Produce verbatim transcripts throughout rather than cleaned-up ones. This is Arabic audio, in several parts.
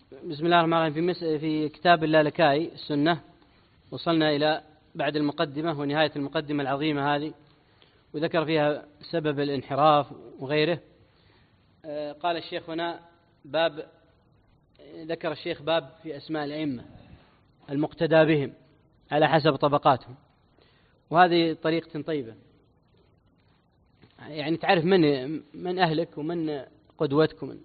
بسم الله الرحمن الرحيم. في, مس... في كتاب اللالكائي السنة وصلنا إلى بعد المقدمة ونهاية المقدمة العظيمة هذه، وذكر فيها سبب الانحراف وغيره. قال الشيخ هنا باب، ذكر الشيخ باب في أسماء الأئمة المقتدى بهم على حسب طبقاتهم، وهذه طريقة طيبة، يعني تعرف من من أهلك ومن قدوتك. ومن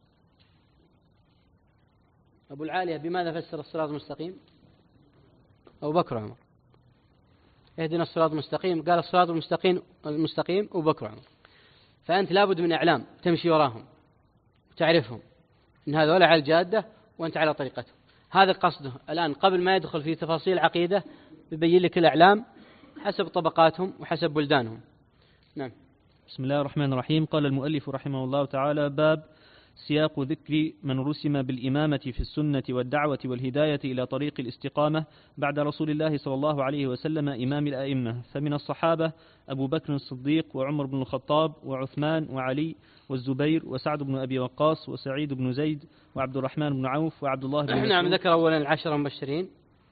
أبو العالية بماذا فسر الصراط المستقيم؟ أبو بكر وعمر. اهدنا الصراط المستقيم، قال الصراط المستقيم المستقيم أبو بكر وعمر. فأنت لابد من إعلام تمشي وراهم وتعرفهم إن هذول على الجادة وأنت على طريقتهم. هذا قصده الآن قبل ما يدخل في تفاصيل العقيدة، يبين لك الإعلام حسب طبقاتهم وحسب بلدانهم. نعم. بسم الله الرحمن الرحيم. قال المؤلف رحمه الله تعالى: باب سياق ذكر من رسم بالإمامة في السنة والدعوة والهداية إلى طريق الاستقامة بعد رسول الله صلى الله عليه وسلم إمام الأئمة. فمن الصحابة أبو بكر الصديق وعمر بن الخطاب وعثمان وعلي والزبير وسعد بن أبي وقاص وسعيد بن زيد وعبد الرحمن بن عوف وعبد الله بن مسعود. نعم. ذكر أولا العشرة المبشرين.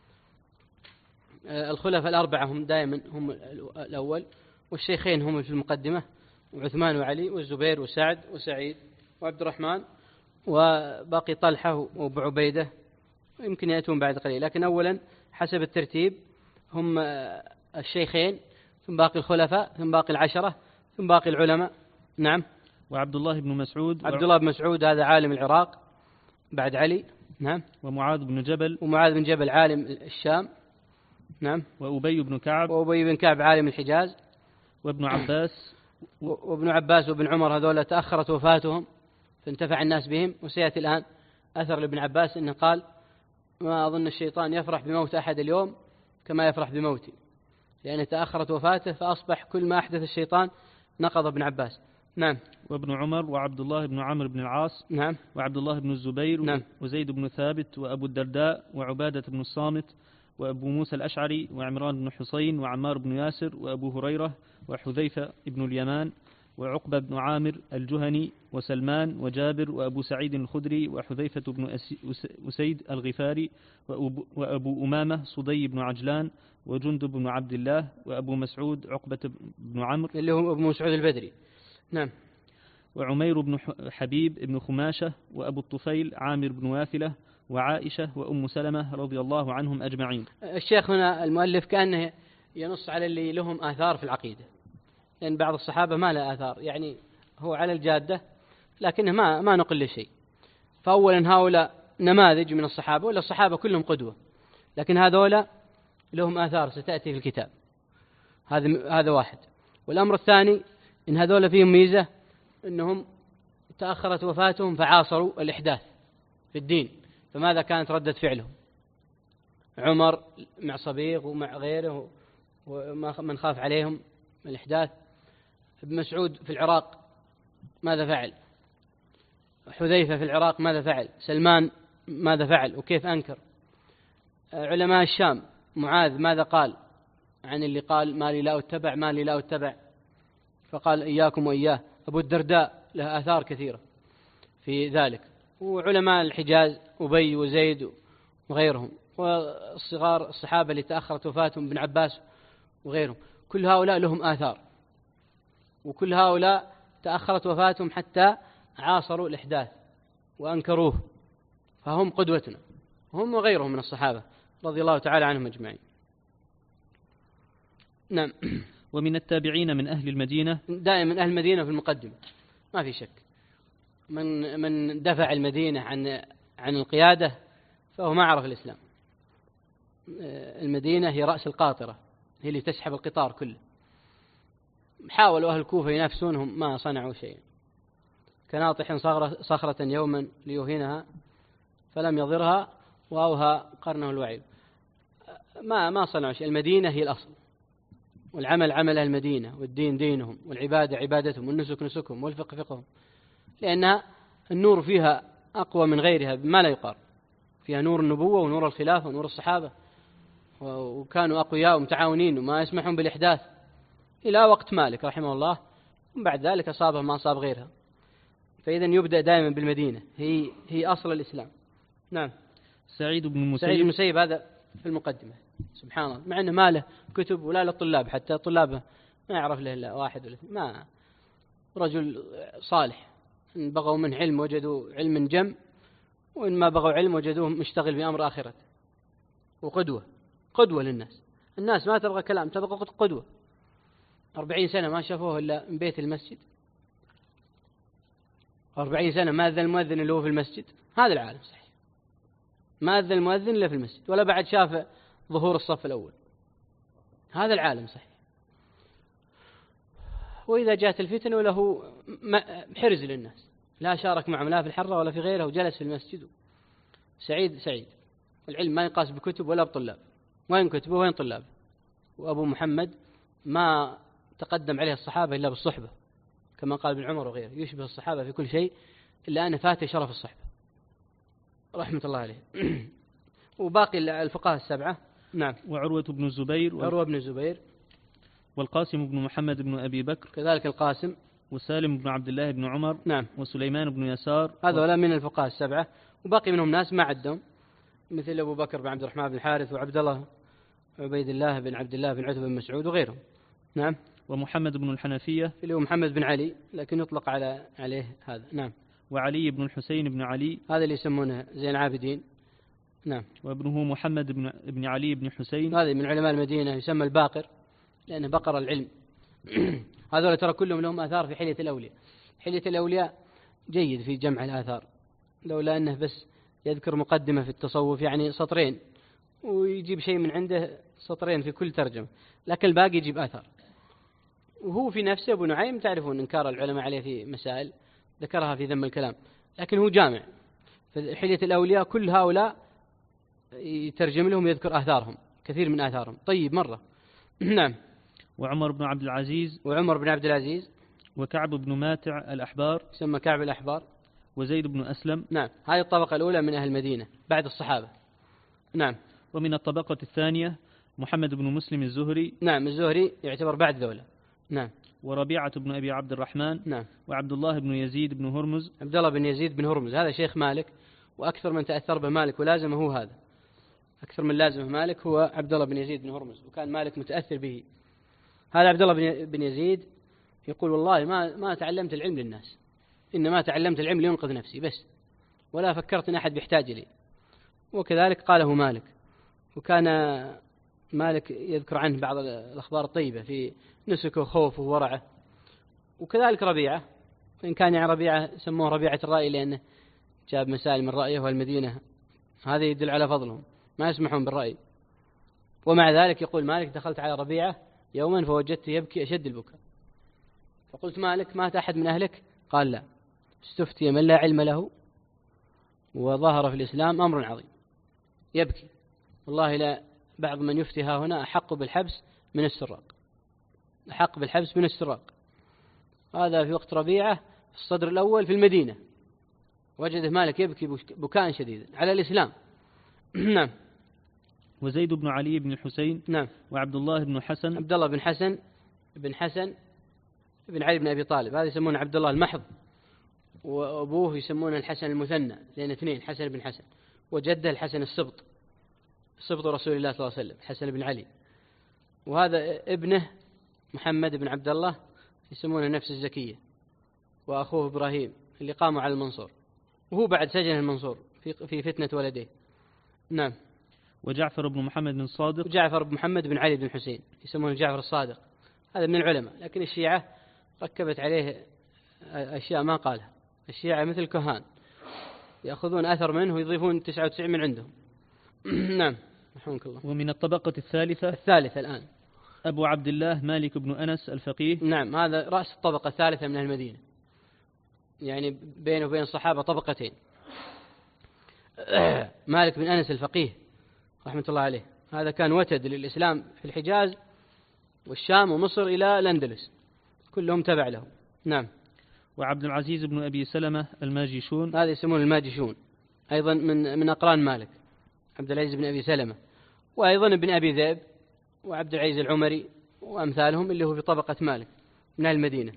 الخلفاء الأربعة هم دائما هم الأول، والشيخين هم في المقدمة، وعثمان وعلي والزبير وسعد وسعيد وعبد الرحمن، وباقي طلحة وابو عبيدة يمكن يأتون بعد قليل، لكن أولا حسب الترتيب هم الشيخين، ثم باقي الخلفاء، ثم باقي العشرة، ثم باقي العلماء. نعم. وعبد الله بن مسعود. عبد الله بن مسعود هذا عالم العراق بعد علي. نعم. ومعاذ بن جبل. ومعاذ بن جبل عالم الشام. نعم. وأبي بن كعب. وأبي بن كعب عالم الحجاز. وابن عباس. وابن عباس وابن عمر هذول تأخرت وفاتهم فانتفع الناس بهم. وسيأتي الآن أثر لابن عباس إنه قال: ما أظن الشيطان يفرح بموت أحد اليوم كما يفرح بموتي، لأن تأخرت وفاته فأصبح كل ما أحدث الشيطان نقض ابن عباس. نعم. وابن عمر وعبد الله بن عمرو بن العاص. نعم. وعبد الله بن الزبير. نعم. وزيد بن ثابت وأبو الدرداء وعبادة بن الصامت وأبو موسى الأشعري وعمران بن حسين وعمار بن ياسر وأبو هريرة وحذيفة بن اليمان وعقبة بن عامر الجهني وسلمان وجابر وأبو سعيد الخدري وحذيفة بن أسيد الغفاري وأبو أمامة صدي بن عجلان وجندب بن عبد الله وأبو مسعود عقبة بن عمرو اللي هو أبو مسعود البدري. نعم. وعمير بن حبيب بن خماشة وأبو الطفيل عامر بن واثلة وعائشة وأم سلمة رضي الله عنهم أجمعين. الشيخ هنا المؤلف كأنه ينص على اللي لهم آثار في العقيدة، لأن يعني بعض الصحابة ما له آثار، يعني هو على الجادة لكنه ما ما نقل شيء. فأولا هؤلاء نماذج من الصحابة، ولا الصحابة كلهم قدوة، لكن هذولا لهم آثار ستأتي في الكتاب. هذا هذا واحد. والأمر الثاني إن هذولا فيهم ميزة إنهم تأخرت وفاتهم فعاصروا الإحداث في الدين، فماذا كانت ردة فعلهم؟ عمر مع صبيغ ومع غيره ومن خاف عليهم الإحداث. ابن مسعود في العراق ماذا فعل؟ حذيفة في العراق ماذا فعل؟ سلمان ماذا فعل وكيف أنكر؟ علماء الشام معاذ ماذا قال عن اللي قال ما لي لا أتبع ما لي لا أتبع، فقال إياكم وإياه. أبو الدرداء له آثار كثيرة في ذلك. وعلماء الحجاز أبي وزيد وغيرهم، والصغار الصحابة اللي تأخرت وفاتهم ابن عباس وغيرهم، كل هؤلاء لهم آثار، وكل هؤلاء تأخرت وفاتهم حتى عاصروا الإحداث وأنكروه، فهم قدوتنا، هم وغيرهم من الصحابة رضي الله تعالى عنهم أجمعين. نعم. ومن التابعين من أهل المدينة، دائما أهل المدينة في المقدمة ما في شك. من من دفع المدينة عن عن القيادة فهو ما عرف الإسلام. المدينة هي رأس القاطرة، هي اللي تسحب القطار كله. حاولوا أهل الكوفة ينافسونهم ما صنعوا شيئا، كناطح صخرة يوما ليوهنها فلم يضرها وأوهى قرنه الوعيد. ما ما صنعوا شيء. المدينة هي الأصل، والعمل عمل المدينة، والدين دينهم، والعبادة عبادتهم، والنسك نسكهم، والفقه فقههم، لأن النور فيها أقوى من غيرها ما لا يقارن. فيها نور النبوة ونور الخلافة ونور الصحابة، وكانوا أقوياء ومتعاونين وما يسمحون بالإحداث إلى وقت مالك رحمه الله، وبعد ذلك أصابه ما أصاب غيرها. فإذا يبدأ دائما بالمدينة، هي هي أصل الإسلام. نعم. سعيد بن المسيب. سعيد بن المسيب هذا في المقدمة، سبحان الله، مع أنه ما له كتب ولا للطلاب، حتى طلابه ما يعرف له إلا واحد ولا ما، رجل صالح، إن بغوا منه علم وجدوا علم جم، وإن ما بغوا علم وجدوه مشتغل بأمر آخرة، وقدوة قدوة للناس. الناس ما تبغى كلام، تبغى قدوة. أربعين سنة ما شافوه إلا من بيت المسجد، أربعين سنة ما أذن المؤذن اللي هو في المسجد. هذا العالم صحيح، ما أذن المؤذن إلا في المسجد، ولا بعد شاف ظهور الصف الأول. هذا العالم صحيح. وإذا جاءت الفتنة وله حرز للناس، لا شارك معهم لا في الحرة ولا في غيره، وجلس في المسجد. سعيد سعيد. العلم ما يقاس بكتب ولا بطلاب، وين كتبه وين طلاب. وأبو محمد ما تقدم عليه الصحابة إلا بالصحبة، كما قال ابن عمر وغيره، يشبه الصحابة في كل شيء إلا أن فاته شرف الصحبة رحمة الله عليه. وباقي الفقهاء السبعة. نعم. وعروة بن الزبير. عروة بن الزبير. والقاسم بن محمد بن أبي بكر. كذلك القاسم. وسالم بن عبد الله بن عمر. نعم. وسليمان بن يسار. هذولا و... من الفقهاء السبعة. وباقي منهم ناس ما عدهم، مثل أبو بكر بن عبد الرحمن بن الحارث، وعبد الله عبيد الله بن عبد الله بن عتبة بن مسعود وغيرهم. نعم. ومحمد بن الحنفية اللي هو محمد بن علي، لكن يطلق على عليه هذا. نعم. وعلي بن الحسين بن علي، هذا اللي يسمونه زين العابدين. نعم. وابنه محمد بن ابن علي بن حسين، هذا من علماء المدينة، يسمى الباقر لأنه بقر العلم. هذول ترى كلهم لهم آثار في حلية الأولياء. حلية الأولياء جيد في جمع الآثار، لولا أنه بس يذكر مقدمة في التصوف، يعني سطرين، ويجيب شيء من عنده سطرين في كل ترجمة، لكن الباقي يجيب آثار. وهو في نفسه أبو نعيم تعرفون إنكار العلماء عليه في مسائل ذكرها في ذم الكلام، لكن هو جامع. فحلية الأولياء كل هؤلاء يترجم لهم يذكر آثارهم، كثير من آثارهم طيب مرة. نعم. وعمر بن عبد العزيز. وعمر بن عبد العزيز. وكعب بن ماتع الأحبار، يسمى كعب الأحبار. وزيد بن أسلم. نعم. هذه الطبقة الأولى من أهل المدينة بعد الصحابة. نعم. ومن الطبقة الثانية محمد بن مسلم الزهري. نعم. الزهري يعتبر بعد ذولا. نعم. وربيعة بن أبي عبد الرحمن. نعم. وعبد الله بن يزيد بن هرمز. عبد الله بن يزيد بن هرمز هذا شيخ مالك، وأكثر من تأثر به مالك ولازمه هو هذا، أكثر من لازمه مالك هو عبد الله بن يزيد بن هرمز، وكان مالك متأثر به. هذا عبد الله بن يزيد يقول والله ما ما تعلمت العلم للناس، إنما تعلمت العلم لينقذ نفسي بس، ولا فكرت أن أحد بيحتاج لي. وكذلك قاله مالك. وكان مالك يذكر عنه بعض الأخبار الطيبة في نسكه وخوفه وورعه. وكذلك ربيعة، وإن كان يعني ربيعة سموه ربيعة الرأي لأنه جاب مسائل من رأيه، والمدينة هذا يدل على فضلهم، ما يسمحون بالرأي. ومع ذلك يقول مالك دخلت على ربيعة يوما فوجدته يبكي أشد البكاء، فقلت مالك مات أحد من أهلك؟ قال لا، استفتي من لا علم له وظهر في الإسلام أمر عظيم، يبكي والله لا بعض من يفتي ها هنا أحق بالحبس من السراق، أحق بالحبس من السراق. هذا في وقت ربيعة في الصدر الأول في المدينة، وجده مالك يبكي بكاء شديدا على الإسلام. نعم. وزيد بن علي بن الحسين. نعم. وعبد الله بن حسن. عبد الله بن حسن بن حسن بن علي بن أبي طالب، هذا يسمونه عبد الله المحض، وأبوه يسمونه الحسن المثنى لأن اثنين حسن بن حسن، وجده الحسن السبط، سبط رسول الله صلى الله عليه وسلم حسن بن علي. وهذا ابنه محمد بن عبد الله يسمونه نفس الزكية، وأخوه إبراهيم اللي قاموا على المنصور، وهو بعد سجن المنصور في في فتنة ولديه. نعم. وجعفر بن محمد بن الصادق. وجعفر بن محمد بن علي بن حسين يسمونه جعفر الصادق، هذا من العلماء، لكن الشيعة ركبت عليه أشياء ما قالها. الشيعة مثل الكهان يأخذون أثر منه ويضيفون تسعة وتسعين من عندهم. نعم. رحمك الله. ومن الطبقة الثالثة. الثالثة الآن أبو عبد الله مالك بن أنس الفقيه. نعم. هذا رأس الطبقة الثالثة من المدينة، يعني بينه وبين الصحابة طبقتين. مالك بن أنس الفقيه رحمة الله عليه، هذا كان وتد للإسلام في الحجاز والشام ومصر إلى الأندلس، كلهم تبع له. نعم. وعبد العزيز بن أبي سلمة الماجشون، هذا يسمون الماجشون، أيضا من من أقران مالك، عبد العزيز بن أبي سلمة، وأيضا ابن أبي ذئب وعبد العزيز العمري وأمثالهم اللي هو في طبقة مالك من المدينة.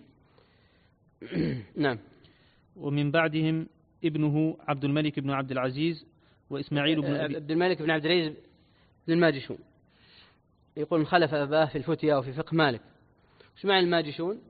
نعم. ومن بعدهم ابنه عبد الملك بن عبد العزيز وإسماعيل بن أبي عبد الملك بن عبد العزيز بن الماجشون، يقول خلف أباه في الفتيا وفي فقه مالك. وش معنى الماجشون؟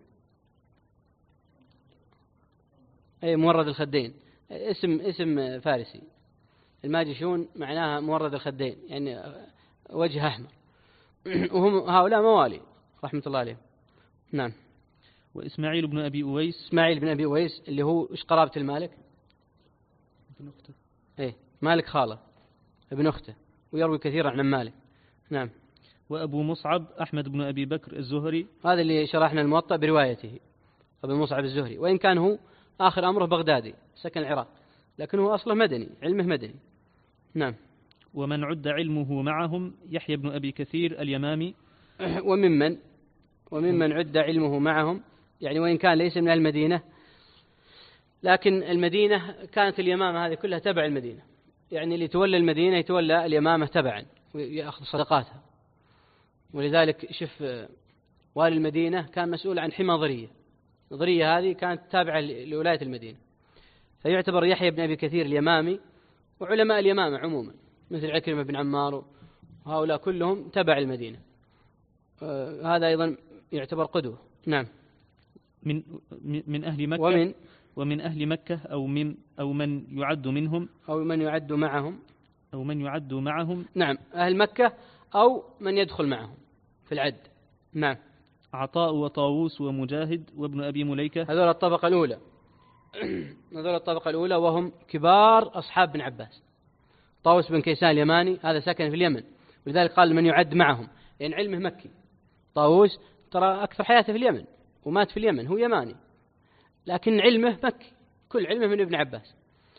أي مورد الخدين، اسم اسم فارسي. الماجشون معناها مورد الخدين، يعني وجه أحمر. وهم هؤلاء موالي رحمة الله عليهم. نعم. وإسماعيل بن أبي أويس. إسماعيل بن أبي أويس اللي هو إيش قرابة المالك؟ ابن أخته. إيه مالك خاله ابن أخته، ويروي كثيرا عن مالك. نعم. وأبو مصعب أحمد بن أبي بكر الزهري، هذا اللي شرحنا الموطأ بروايته، أبو مصعب الزهري، وإن كان هو آخر أمره بغدادي سكن العراق، لكن هو أصله مدني، علمه مدني. نعم. ومن عد علمه معهم يحيى بن أبي كثير اليمامي. وممن وممن عد علمه معهم، يعني وإن كان ليس من المدينة، لكن المدينة كانت اليمامة هذه كلها تبع المدينة، يعني اللي يتولى المدينة يتولى اليمامة تبعا ويأخذ صدقاتها. ولذلك شوف والي المدينة كان مسؤول عن حمى ضرية، ضرية هذه كانت تابعة لولاية المدينة، فيعتبر يحيى بن أبي كثير اليمامي وعلماء اليمامة عموما مثل عكرمة بن عمار وهؤلاء كلهم تبع المدينة. آه هذا أيضا يعتبر قدوة. نعم. من من أهل مكة ومن ومن أهل مكة أو من أو من يعد منهم أو من يعد معهم أو من يعد معهم. نعم، أهل مكة أو من يدخل معهم في العد. نعم. عطاء وطاووس ومجاهد وابن أبي مليكة، هذول الطبقة الأولى. هذول الطبقة الأولى وهم كبار أصحاب بن عباس. طاووس بن كيسان اليماني هذا سكن في اليمن، ولذلك قال من يعد معهم، لأن يعني علمه مكي. طاووس ترى أكثر حياته في اليمن ومات في اليمن، هو يماني لكن علمه مكي، كل علمه من ابن عباس،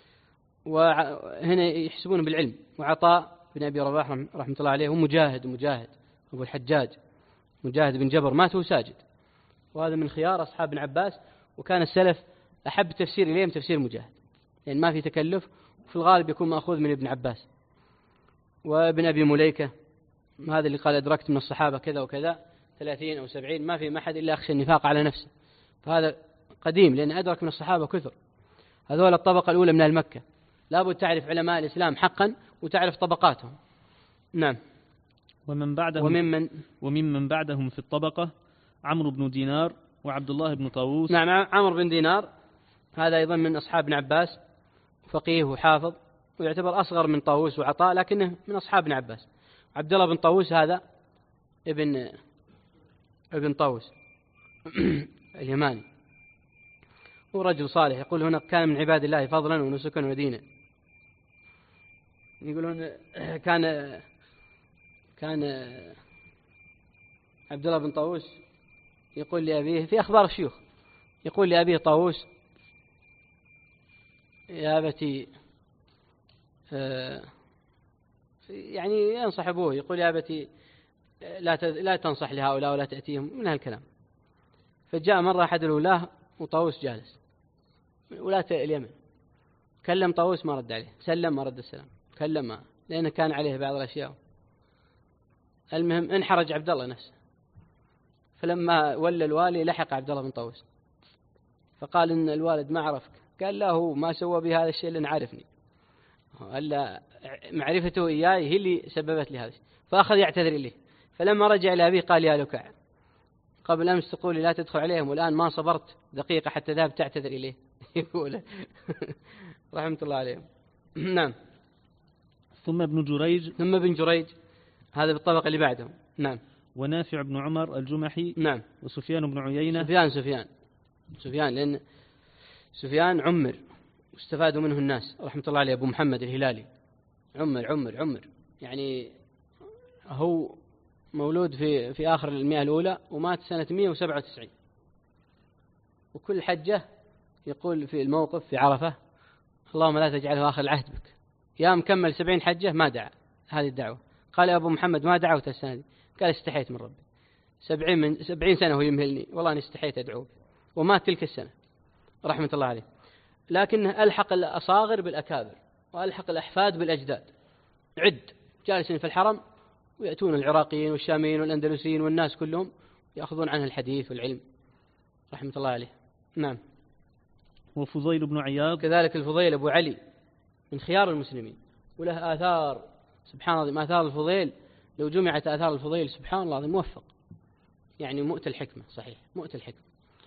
وهنا يحسبون بالعلم. وعطاء بن أبي رباح رحمة الله عليه، ومجاهد ومجاهد أبو الحجاج مجاهد بن جبر مات وهو ساجد، وهذا من خيار أصحاب بن عباس. وكان السلف أحب تفسير إليهم تفسير مجاهد، لأن يعني ما في تكلف، وفي الغالب يكون مأخوذ من ابن عباس. وابن أبي مليكة هذا اللي قال أدركت من الصحابة كذا وكذا ثلاثين أو سبعين، ما في أحد إلا أخشى النفاق على نفسه، فهذا قديم لأن أدرك من الصحابة كثر. هذول الطبقة الأولى من المكة، لابد تعرف علماء الإسلام حقا وتعرف طبقاتهم. نعم. ومن بعدهم وممن وممن بعدهم في الطبقة عمرو بن دينار وعبد الله بن طاووس. نعم. عمرو بن دينار هذا أيضا من أصحاب ابن عباس، فقيه وحافظ، ويعتبر أصغر من طاووس وعطاء لكنه من أصحاب ابن عباس. عبد الله بن طاووس هذا ابن ابن طاووس اليماني، هو رجل صالح، يقول هنا كان من عباد الله فضلا ونسكا ودينا. يقولون كان كان عبد الله بن طاووس يقول لأبيه في أخبار الشيوخ، يقول لأبيه طاووس يا أبتي، يعني ينصح أبوه، يقول يا أبتي لا لا تنصح لهؤلاء ولا تأتيهم من هالكلام. فجاء مرة أحد الولاة وطاووس جالس ولاة اليمن، كلم طاووس ما رد عليه، سلم ما رد السلام، كلم ما، لأنه كان عليه بعض الأشياء. المهم انحرج عبد الله نفسه، فلما ولى الوالي لحق عبد الله بن طاووس، فقال إن الوالد ما عرفك، قال لا هو ما سوى بهذا الشيء لأن عارفني، ألا معرفته إياي هي اللي سببت لي هذا الشيء. فأخذ يعتذر إليه، فلما رجع إلى أبيه قال يا لكع، قبل أمس تقولي لا تدخل عليهم والآن ما صبرت دقيقة حتى ذهب تعتذر إليه. يقول رحمة الله عليهم. نعم. ثم ابن جريج ثم ابن جريج هذا بالطبقة اللي بعدهم. نعم. ونافع بن عمر الجمحي. نعم. وسفيان بن عيينة. سفيان سفيان سفيان لأن سفيان عمر واستفادوا منه الناس رحمة الله عليه. أبو محمد الهلالي عمر عمر عمر يعني هو مولود في في آخر المئة الأولى ومات سنة مئة وسبعة وتسعين، وكل حجة يقول في الموقف في عرفة اللهم لا تجعله آخر العهد بك. يا مكمل سبعين حجة ما دعا هذه الدعوة. قال يا أبو محمد ما دعوت السنة دي، قال استحيت من ربي، سبعين من سبعين سنة هو يمهلني والله أنا استحيت أدعوك، ومات تلك السنة رحمة الله عليه. لكنه ألحق الأصاغر بالأكابر وألحق الأحفاد بالأجداد. عد جالسين في الحرم ويأتون العراقيين والشاميين والأندلسيين والناس كلهم يأخذون عنه الحديث والعلم رحمة الله عليه. نعم. وفضيل بن عياض كذلك الفضيل أبو علي من خيار المسلمين وله آثار سبحان الله، آثار الفضيل لو جمعت آثار الفضيل سبحان الله موفق، يعني مؤتى الحكمة، صحيح مؤتى الحكمة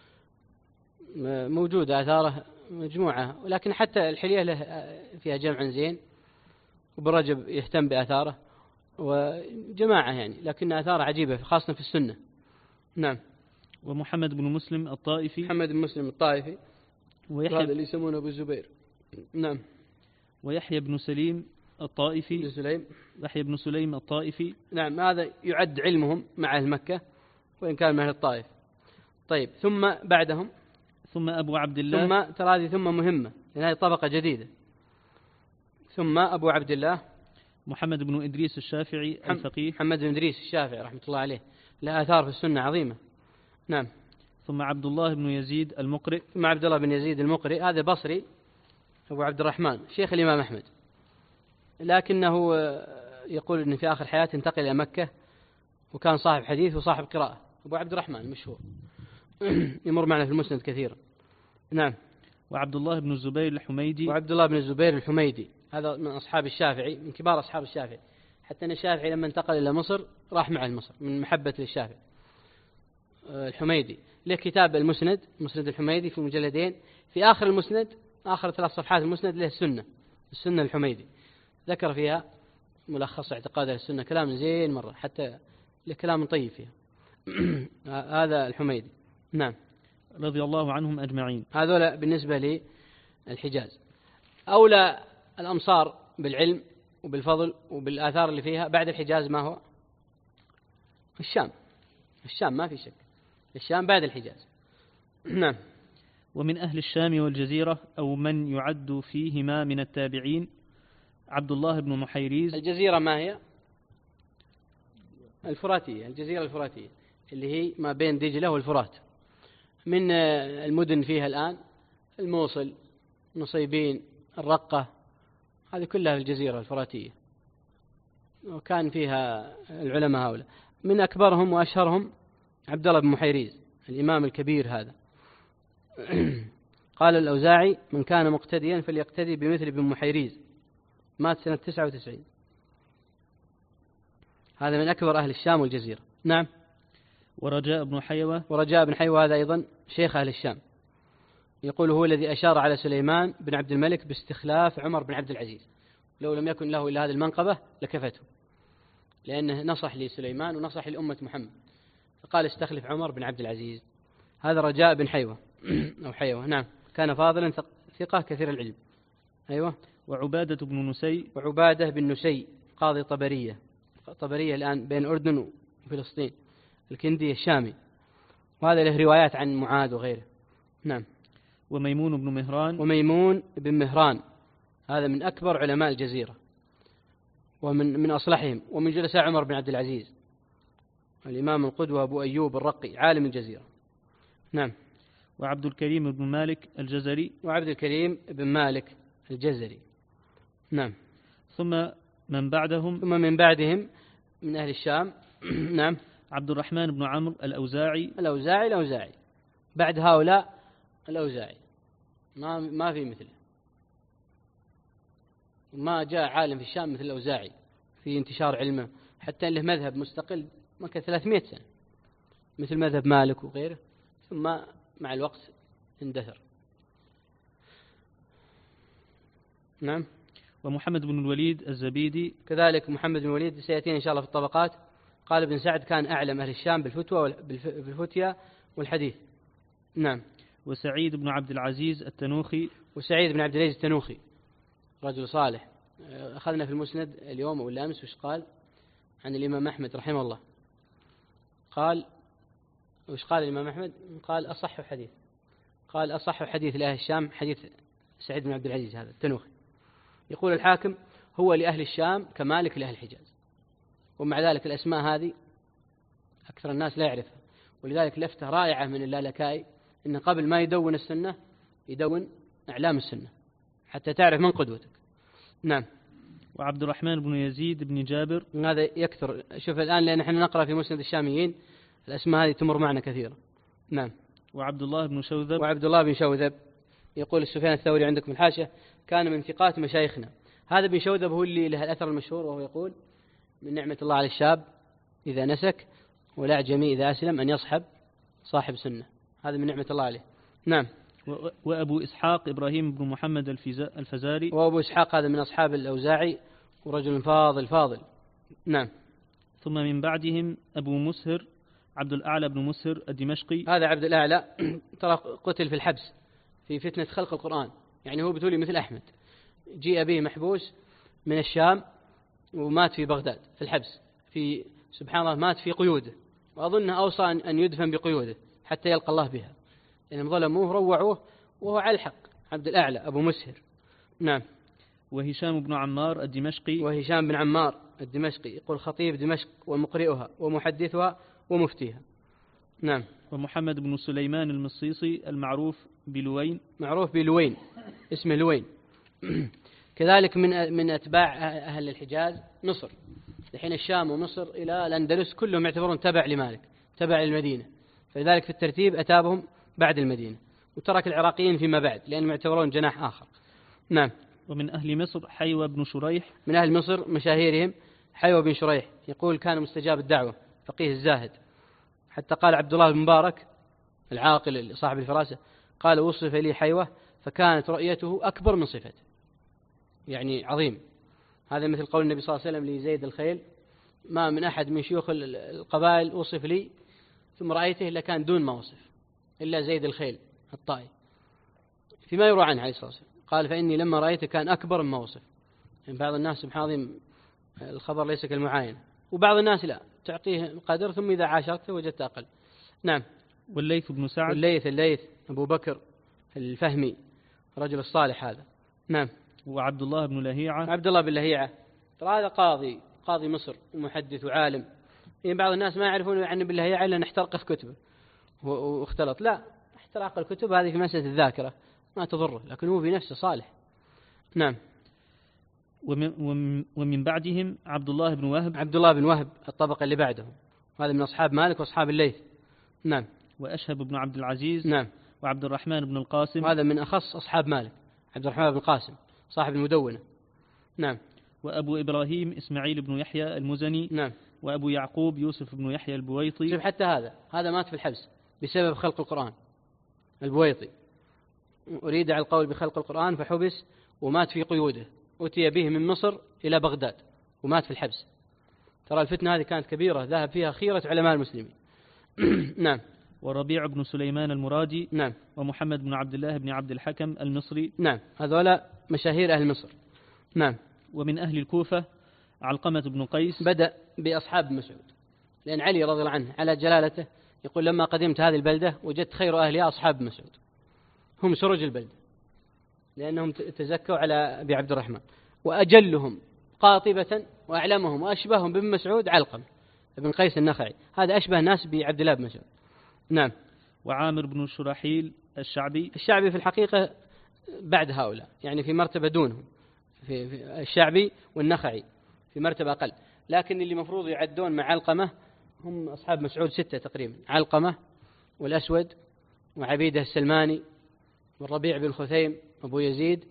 موجودة آثاره مجموعة، ولكن حتى الحلية له فيها جمع زين، وبرجب يهتم بآثاره وجماعة يعني، لكن آثاره عجيبة خاصة في السنة. نعم. ومحمد بن مسلم الطائفي. محمد بن مسلم الطائفي، ويحيى هذا اللي يسمونه أبو الزبير. نعم. ويحيى بن سليم الطائفي. بن سليم. يحيى بن سليم الطائفي. نعم، هذا يعد علمهم مع أهل مكة وإن كان من أهل الطائف. طيب، ثم بعدهم ثم أبو عبد الله. ثم ترى هذه ثم مهمة لأن هذه طبقة جديدة. ثم أبو عبد الله محمد بن إدريس الشافعي الفقيه. محمد بن إدريس الشافعي رحمة الله عليه، له آثار في السنة عظيمة. نعم. ثم عبد الله بن يزيد المقرئ. ثم عبد الله بن يزيد المقرئ، هذا بصري، أبو عبد الرحمن شيخ الإمام أحمد، لكنه يقول أن في آخر حياته انتقل إلى مكة وكان صاحب حديث وصاحب قراءة. أبو عبد الرحمن مشهور يمر معنا في المسند كثيرا. نعم. وعبد الله بن الزبير الحميدي. وعبد الله بن الزبير الحميدي هذا من أصحاب الشافعي، من كبار أصحاب الشافعي، حتى أن الشافعي لما انتقل إلى مصر راح معه مصر من محبة للشافعي. الحميدي له كتاب المسند، مسند الحميدي في مجلدين، في آخر المسند آخر ثلاث صفحات المسند له السنة، السنة الحميدي ذكر فيها ملخص اعتقاد السنة، كلام زين مرة، حتى له كلام طيب فيها. هذا الحميدي. نعم. رضي الله عنهم أجمعين. هذولا بالنسبة للحجاز. أولى الأمصار بالعلم وبالفضل وبالآثار اللي فيها بعد الحجاز ما هو؟ الشام. الشام ما في شك، الشام بعد الحجاز. نعم. ومن أهل الشام والجزيرة أو من يعد فيهما من التابعين عبد الله بن محيريز. الجزيرة ما هي؟ الفراتية، الجزيرة الفراتية اللي هي ما بين دجلة والفرات. من المدن فيها الآن الموصل، نصيبين، الرقة، هذه كلها في الجزيرة الفراتية، وكان فيها العلماء هؤلاء. من أكبرهم وأشهرهم عبد الله بن محيريز الإمام الكبير هذا. قال الأوزاعي: من كان مقتديا فليقتدي بمثل ابن محيريز، مات سنة تسعة وتسعين. هذا من أكبر أهل الشام والجزيرة. نعم. ورجاء بن حيوة. ورجاء بن حيوة هذا أيضا شيخ أهل الشام، يقول هو الذي أشار على سليمان بن عبد الملك باستخلاف عمر بن عبد العزيز، لو لم يكن له إلا هذه المنقبة لكفته، لأنه نصح لسليمان ونصح لأمة محمد، فقال استخلف عمر بن عبد العزيز. هذا رجاء بن حيوة أو حيوة. نعم. كان فاضلا ثقة كثير العلم. أيوة. وعبادة بن نسي. وعبادة بن نسي قاضي طبرية، طبرية الآن بين الأردن وفلسطين، الكندي الشامي، وهذا له روايات عن معاذ وغيره. نعم. وميمون بن مهران. وميمون بن مهران هذا من أكبر علماء الجزيرة ومن من أصلحهم، ومن جلساء عمر بن عبد العزيز، الإمام القدوة أبو أيوب الرقي عالم الجزيرة. نعم. وعبد الكريم بن مالك الجزري. وعبد الكريم بن مالك الجزري. نعم. ثم من بعدهم. ثم من بعدهم من أهل الشام. نعم. عبد الرحمن بن عمرو الأوزاعي. الأوزاعي الأوزاعي بعد هؤلاء الأوزاعي ما ما في مثله، ما جاء عالم في الشام مثل الأوزاعي في انتشار علمه، حتى له مذهب مستقل مكة ثلاثمائة سنة مثل مذهب مالك وغيره، ثم مع الوقت اندثر. نعم. ومحمد بن الوليد الزبيدي. كذلك محمد بن الوليد سيأتينا إن شاء الله في الطبقات. قال ابن سعد كان أعلم أهل الشام بالفتوى بالفتيا والحديث. نعم. وسعيد بن عبد العزيز التنوخي. وسعيد بن عبد العزيز التنوخي رجل صالح، أخذنا في المسند اليوم أو الأمس وش قال عن الإمام أحمد رحمه الله. قال وش قال الإمام أحمد؟ قال أصح حديث، قال أصح حديث لأهل الشام حديث سعيد بن عبد العزيز هذا التنوخي. يقول الحاكم هو لأهل الشام كمالك لأهل الحجاز، ومع ذلك الأسماء هذه أكثر الناس لا يعرفها، ولذلك لفتة رائعة من اللالكائي إن قبل ما يدون السنة يدون أعلام السنة حتى تعرف من قدوتك. نعم. وعبد الرحمن بن يزيد بن جابر. هذا يكثر، شوف الآن لأن نحن نقرأ في مسند الشاميين الأسماء هذه تمر معنا كثيرا. نعم. وعبد الله بن شوذب. وعبد الله بن شوذب. يقول السفيان الثوري عندكم الحاشية كان من ثقات مشايخنا، هذا ابن شوذب هو اللي له الأثر المشهور، وهو يقول: من نعمة الله على الشاب إذا نسك، والأعجمي إذا أسلم أن يصحب صاحب سنة. هذا من نعمة الله عليه. نعم. وأبو إسحاق إبراهيم بن محمد الفزاري. وأبو إسحاق هذا من أصحاب الأوزاعي، ورجل فاضل فاضل. نعم. ثم من بعدهم أبو مسهر عبد الأعلى بن مسهر الدمشقي. هذا عبد الأعلى ترى قتل في الحبس في فتنة خلق القرآن، يعني هو بتولي مثل أحمد، جيء به محبوس من الشام ومات في بغداد في الحبس، في سبحان الله مات في قيوده، وأظنه أوصى أن يدفن بقيوده حتى يلقى الله بها، لأنهم ظلموه روعوه وهو على الحق. عبد الأعلى أبو مسهر. نعم. وهشام بن عمار الدمشقي. وهشام بن عمار الدمشقي يقول: خطيب دمشق ومقرئها ومحدثها ومفتيها. نعم. ومحمد بن سليمان المصيصي المعروف بلوين. معروف بلوين، اسمه لوين. كذلك من من أتباع أهل الحجاز مصر، الحين الشام ومصر إلى الأندلس كلهم يعتبرون تبع لمالك، تبع للمدينة، فلذلك في الترتيب أتابهم بعد المدينة، وترك العراقيين فيما بعد لأنهم يعتبرون جناح آخر. نعم. ومن أهل مصر حيوى بن شريح. من أهل مصر مشاهيرهم حيوى بن شريح، يقول: كان مستجاب الدعوة، فقيه الزاهد، حتى قال عبد الله المبارك العاقل صاحب الفراسة، قال: وصف لي حيوة فكانت رؤيته أكبر من صفته، يعني عظيم. هذا مثل قول النبي صلى الله عليه وسلم لزيد الخيل: ما من أحد من شيوخ القبائل وصف لي ثم رأيته إلا كان دون ما وصف، إلا زيد الخيل الطائي، فيما يروى عنه عليه الصلاة والسلام. قال: فإني لما رأيته كان أكبر مما وصف. يعني بعض الناس سبحان الله الخبر ليس كالمعاينة، وبعض الناس لا، تعطيه قدر ثم إذا عاشرته وجدت أقل. نعم. والليث بن سعد. والليث الليث أبو بكر الفهمي، رجل الصالح هذا. نعم. وعبد الله بن لهيعة. عبد الله بن لهيعة ترى هذا قاضي قاضي مصر ومحدث وعالم. يعني بعض الناس ما يعرفون عن ابن لهيعة إلا نحترق في كتبه واختلط. لا، احتراق الكتب هذه في مسألة الذاكرة ما تضره، لكن هو بنفسه صالح. نعم. ومن, ومن بعدهم عبد الله بن وهب. عبد الله بن وهب الطبقة اللي بعدهم، هذا من أصحاب مالك وأصحاب الليث. نعم. وأشهب بن عبد العزيز. نعم. وعبد الرحمن بن القاسم، هذا من أخص أصحاب مالك، عبد الرحمن بن القاسم صاحب المدونة. نعم. وأبو إبراهيم إسماعيل بن يحيى المزني. نعم. وأبو يعقوب يوسف بن يحيى البويطي. شوف حتى هذا هذا مات في الحبس بسبب خلق القرآن. البويطي أريد على القول بخلق القرآن فحبس ومات في قيوده، أتي به من مصر إلى بغداد ومات في الحبس. ترى الفتنة هذه كانت كبيرة، ذهب فيها خيرة علماء المسلمين. نعم. وربيع بن سليمان المرادي. نعم. ومحمد بن عبد الله بن عبد الحكم المصري. نعم. هذولا مشاهير أهل مصر. نعم. ومن أهل الكوفة علقمة بن قيس. بدأ بأصحاب مسعود، لأن علي رضي الله عنه على جلالته يقول: لما قدمت هذه البلدة وجدت خير أهلها أصحاب مسعود، هم سرج البلدة، لأنهم تزكوا على أبي عبد الرحمن، وأجلهم قاطبة وأعلمهم وأشبههم بن مسعود علقمة بن قيس النخعي، هذا أشبه الناس بعبد الله بن مسعود. نعم. وعامر بن شرحيل الشعبي. الشعبي في الحقيقة بعد هؤلاء، يعني في مرتبة دونهم، في, في الشعبي والنخعي في مرتبة أقل، لكن اللي مفروض يعدون مع علقمة هم أصحاب مسعود ستة تقريبا: علقمة والأسود وعبيدة السلماني والربيع بن خثيم أبو يزيد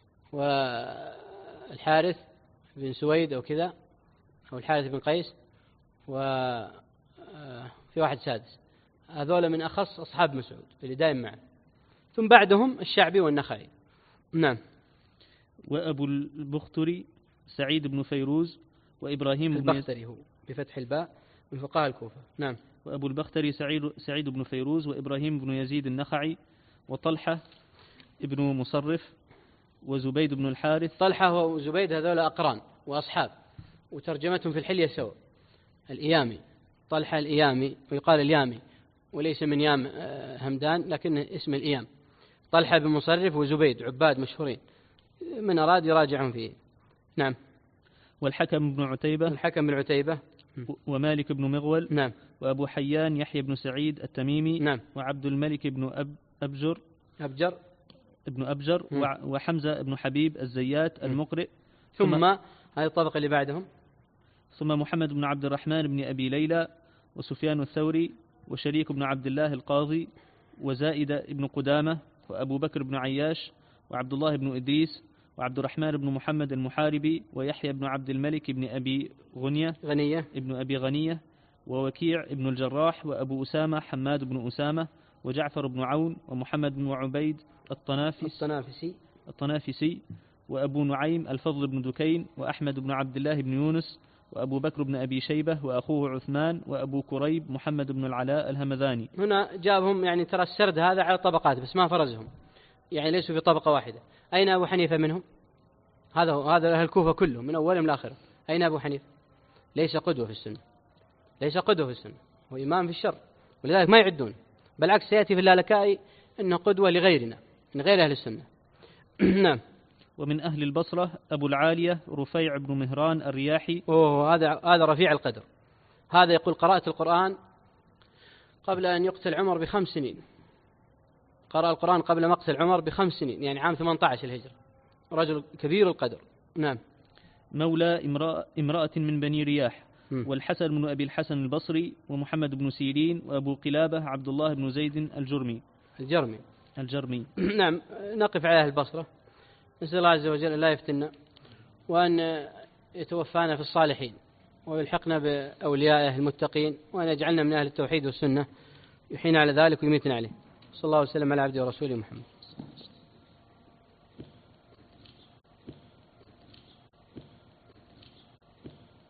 والحارث بن سويد أو كذا، أو الحارث بن قيس، وفي واحد سادس. هذول من أخص أصحاب مسعود اللي دائم معه، ثم بعدهم الشعبي والنخعي. نعم. وأبو البختري سعيد بن فيروز وإبراهيم بن البختري هو بفتح الباء من فقهاء الكوفة. نعم. وأبو البختري سعيد, سعيد بن فيروز وإبراهيم بن يزيد النخعي وطلحة ابن مصرف وزبيد بن الحارث. طلحة وزبيد هذول أقران وأصحاب، وترجمتهم في الحلية سوا. الإيامي طلحة الإيامي، ويقال اليامي وليس من يام همدان لكن اسم الإيام. طلحة بن مصرف وزبيد عباد مشهورين، من أراد يراجعهم فيه. نعم. والحكم بن عتيبة. الحكم بن عتيبة. ومالك بن مغول. نعم. وأبو حيان يحيى بن سعيد التميمي. نعم. وعبد الملك بن أب أبجر أبجر ابن أبجر. م. وحمزة بن حبيب الزيات المقرئ. ثم, ثم هذه الطبقة اللي بعدهم: ثم محمد بن عبد الرحمن بن أبي ليلى وسفيان الثوري وشريك بن عبد الله القاضي وزائدة بن قدامة وأبو بكر بن عياش وعبد الله بن إدريس وعبد الرحمن بن محمد المحاربي، ويحيى بن عبد الملك بن أبي غنية غنية ابن أبي غنية، ووكيع بن الجراح، وأبو أسامة حماد بن أسامة، وجعفر بن عون، ومحمد بن عبيد الطنافس الطنافسي الطنافسي، وأبو نعيم الفضل بن دكين، وأحمد بن عبد الله بن يونس، وأبو بكر بن أبي شيبة، وأخوه عثمان، وأبو كريب محمد بن العلاء الهمذاني. هنا جابهم يعني ترى السرد هذا على طبقات بس ما فرزهم، يعني ليسوا في طبقة واحدة. أين أبو حنيفة منهم؟ هذا هو، هذا أهل الكوفة كلهم من أولهم لآخرهم. أين أبو حنيفة؟ ليس قدوة في السنة، ليس قدوة في السنة، هو إمام في الشر، ولذلك ما يعدون. بالعكس سيأتي في اللالكائي أنه قدوة لغيرنا من غير أهل السنة. نعم. ومن أهل البصرة أبو العالية رفيع بن مهران الرياحي. أوه هذا هذا رفيع القدر. هذا يقول قرأت القرآن قبل أن يقتل عمر بخمس سنين. قرأ القرآن قبل مقتل عمر بخمس سنين، يعني عام ثمانية عشر الهجرة. رجل كبير القدر. نعم. مولى امرأة, امرأة من بني رياح. م. والحسن بن أبي الحسن البصري، ومحمد بن سيرين، وأبو قلابة عبد الله بن زيد الجرمي الجرمي الجرمي نعم. نقف على أهل البصرة. نسأل الله عز وجل أن لا يفتنا، وأن يتوفانا في الصالحين، ويلحقنا بأوليائه المتقين، وأن يجعلنا من أهل التوحيد والسنة، يحيينا على ذلك ويميتنا عليه. صلى الله وسلم على عبده ورسوله محمد.